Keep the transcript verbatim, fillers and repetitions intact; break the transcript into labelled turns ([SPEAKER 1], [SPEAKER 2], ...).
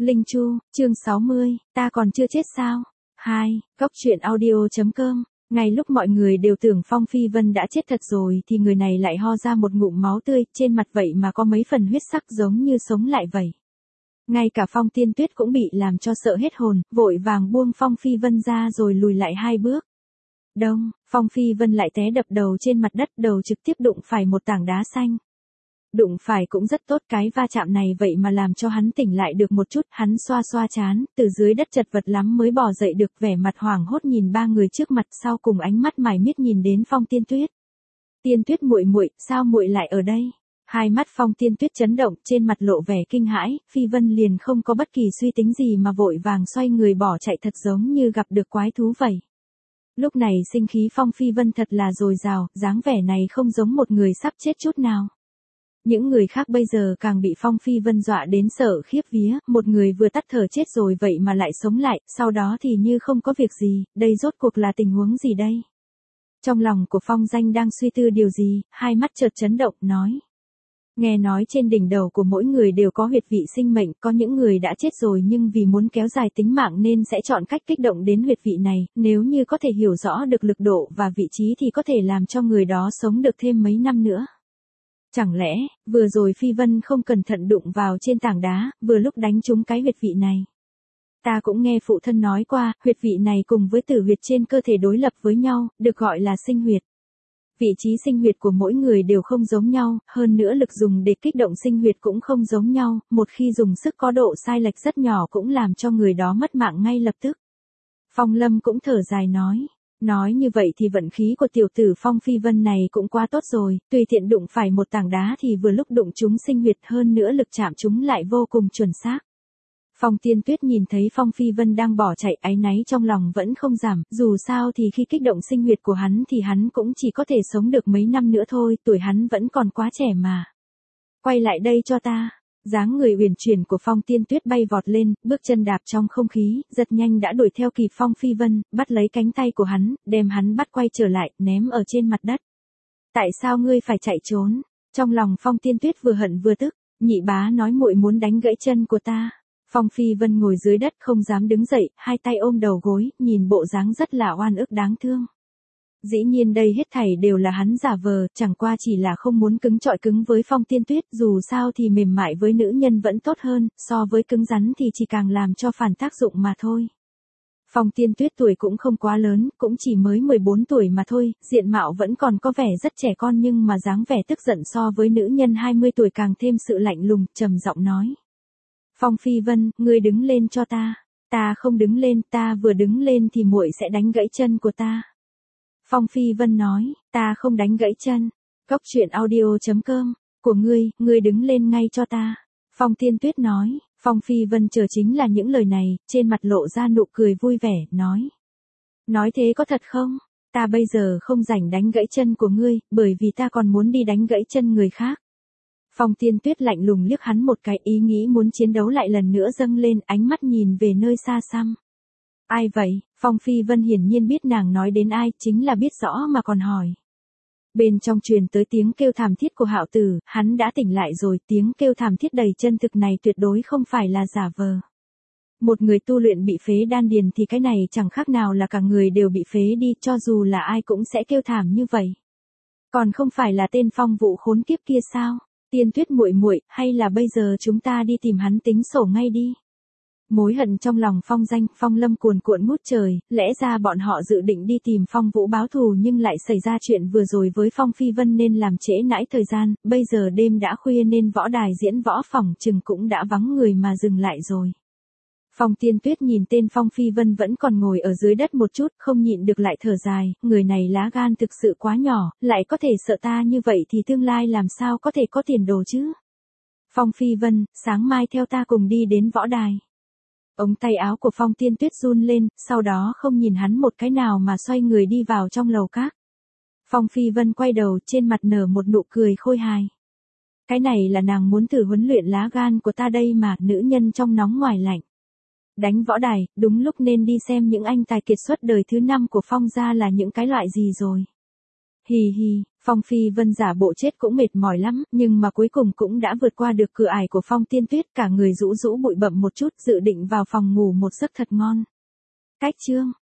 [SPEAKER 1] Linh Chu, chương sáu mươi, ta còn chưa chết sao? hai, Góc truyện audio.com. Ngay lúc mọi người đều tưởng Phong Phi Vân đã chết thật rồi thì người này lại ho ra một ngụm máu tươi, trên mặt vậy mà có mấy phần huyết sắc giống như sống lại vậy. Ngay cả Phong Tiên Tuyết cũng bị làm cho sợ hết hồn, vội vàng buông Phong Phi Vân ra rồi lùi lại hai bước. Đông, Phong Phi Vân lại té đập đầu trên mặt đất, đầu trực tiếp đụng phải một tảng đá xanh. Đụng phải cũng rất tốt, cái va chạm này vậy mà làm cho hắn tỉnh lại được một chút, hắn xoa xoa trán, từ dưới đất chật vật lắm mới bò dậy được, vẻ mặt hoảng hốt nhìn ba người trước mặt, sau cùng ánh mắt mải miết nhìn đến Phong Tiên Tuyết. Tiên Tuyết muội muội, sao muội lại ở đây? Hai mắt Phong Tiên Tuyết chấn động, trên mặt lộ vẻ kinh hãi, Phi Vân liền không có bất kỳ suy tính gì mà vội vàng xoay người bỏ chạy thật giống như gặp được quái thú vậy. Lúc này sinh khí Phong Phi Vân thật là dồi dào, dáng vẻ này không giống một người sắp chết chút nào. Những người khác bây giờ càng bị Phong Phi Vân dọa đến sợ khiếp vía, một người vừa tắt thở chết rồi vậy mà lại sống lại, sau đó thì như không có việc gì, đây rốt cuộc là tình huống gì đây? Trong lòng của Phong Danh đang suy tư điều gì, hai mắt chợt chấn động, nói. Nghe nói trên đỉnh đầu của mỗi người đều có huyệt vị sinh mệnh, có những người đã chết rồi nhưng vì muốn kéo dài tính mạng nên sẽ chọn cách kích động đến huyệt vị này, nếu như có thể hiểu rõ được lực độ và vị trí thì có thể làm cho người đó sống được thêm mấy năm nữa. Chẳng lẽ, vừa rồi Phi Vân không cẩn thận đụng vào trên tảng đá, vừa lúc đánh trúng cái huyệt vị này. Ta cũng nghe phụ thân nói qua, huyệt vị này cùng với tử huyệt trên cơ thể đối lập với nhau, được gọi là sinh huyệt. Vị trí sinh huyệt của mỗi người đều không giống nhau, hơn nữa lực dùng để kích động sinh huyệt cũng không giống nhau, một khi dùng sức có độ sai lệch rất nhỏ cũng làm cho người đó mất mạng ngay lập tức. Phong Lâm cũng thở dài nói. Nói như vậy thì vận khí của tiểu tử Phong Phi Vân này cũng quá tốt rồi, tùy tiện đụng phải một tảng đá thì vừa lúc đụng trúng sinh huyệt, hơn nữa lực chạm trúng lại vô cùng chuẩn xác. Phong Tiên Tuyết nhìn thấy Phong Phi Vân đang bỏ chạy, áy náy trong lòng vẫn không giảm, dù sao thì khi kích động sinh huyệt của hắn thì hắn cũng chỉ có thể sống được mấy năm nữa thôi, tuổi hắn vẫn còn quá trẻ mà. Quay lại đây cho ta. Dáng người uyển chuyển của Phong Tiên Tuyết bay vọt lên, bước chân đạp trong không khí, rất nhanh đã đuổi theo kịp Phong Phi Vân, bắt lấy cánh tay của hắn, đem hắn bắt quay trở lại, ném ở trên mặt đất. Tại sao ngươi phải chạy trốn? Trong lòng Phong Tiên Tuyết vừa hận vừa tức, nhị bá nói muội muốn đánh gãy chân của ta. Phong Phi Vân ngồi dưới đất không dám đứng dậy, hai tay ôm đầu gối, nhìn bộ dáng rất là oan ức đáng thương. Dĩ nhiên đây hết thảy đều là hắn giả vờ, chẳng qua chỉ là không muốn cứng trọi cứng với Phong Tiên Tuyết, dù sao thì mềm mại với nữ nhân vẫn tốt hơn, so với cứng rắn thì chỉ càng làm cho phản tác dụng mà thôi. Phong Tiên Tuyết tuổi cũng không quá lớn, cũng chỉ mới mười bốn tuổi mà thôi, diện mạo vẫn còn có vẻ rất trẻ con nhưng mà dáng vẻ tức giận so với nữ nhân hai mươi tuổi càng thêm sự lạnh lùng, trầm giọng nói. Phong Phi Vân, ngươi đứng lên cho ta. Ta không đứng lên, ta vừa đứng lên thì muội sẽ đánh gãy chân của ta. Phong Phi Vân nói, ta không đánh gãy chân. Góc truyện audio.com, của ngươi, ngươi đứng lên ngay cho ta. Phong Tiên Tuyết nói, Phong Phi Vân chờ chính là những lời này, trên mặt lộ ra nụ cười vui vẻ, nói. Nói thế có thật không? Ta bây giờ không rảnh đánh gãy chân của ngươi, bởi vì ta còn muốn đi đánh gãy chân người khác. Phong Tiên Tuyết lạnh lùng liếc hắn một cái, ý nghĩ muốn chiến đấu lại lần nữa dâng lên, ánh mắt nhìn về nơi xa xăm. Ai vậy? Phong Phi Vân hiển nhiên biết nàng nói đến ai, chính là biết rõ mà còn hỏi. Bên trong truyền tới tiếng kêu thảm thiết của Hạo Tử, hắn đã tỉnh lại rồi, tiếng kêu thảm thiết đầy chân thực này tuyệt đối không phải là giả vờ. Một người tu luyện bị phế đan điền thì cái này chẳng khác nào là cả người đều bị phế đi, cho dù là ai cũng sẽ kêu thảm như vậy. Còn không phải là tên Phong Vũ khốn kiếp kia sao? Tiên Tuyết muội muội, hay là bây giờ chúng ta đi tìm hắn tính sổ ngay đi. Mối hận trong lòng Phong Danh, Phong Lâm cuồn cuộn ngút trời, lẽ ra bọn họ dự định đi tìm Phong Vũ báo thù nhưng lại xảy ra chuyện vừa rồi với Phong Phi Vân nên làm trễ nãi thời gian, bây giờ đêm đã khuya nên võ đài diễn võ phòng chừng cũng đã vắng người mà dừng lại rồi. Phong Tiên Tuyết nhìn tên Phong Phi Vân vẫn còn ngồi ở dưới đất một chút, không nhịn được lại thở dài, người này lá gan thực sự quá nhỏ, lại có thể sợ ta như vậy thì tương lai làm sao có thể có tiền đồ chứ. Phong Phi Vân, sáng mai theo ta cùng đi đến võ đài. Ống tay áo của Phong Tiên Tuyết run lên, sau đó không nhìn hắn một cái nào mà xoay người đi vào trong lầu các. Phong Phi Vân quay đầu, trên mặt nở một nụ cười khôi hài. Cái này là nàng muốn thử huấn luyện lá gan của ta đây mà, nữ nhân trong nóng ngoài lạnh. Đánh võ đài, đúng lúc nên đi xem những anh tài kiệt xuất đời thứ năm của Phong gia là những cái loại gì rồi. Hì hì, Phong Phi Vân giả bộ chết cũng mệt mỏi lắm, nhưng mà cuối cùng cũng đã vượt qua được cửa ải của Phong Tiên Tuyết, cả người rũ rũ bụi bặm một chút, dự định vào phòng ngủ một giấc thật ngon. Cách chương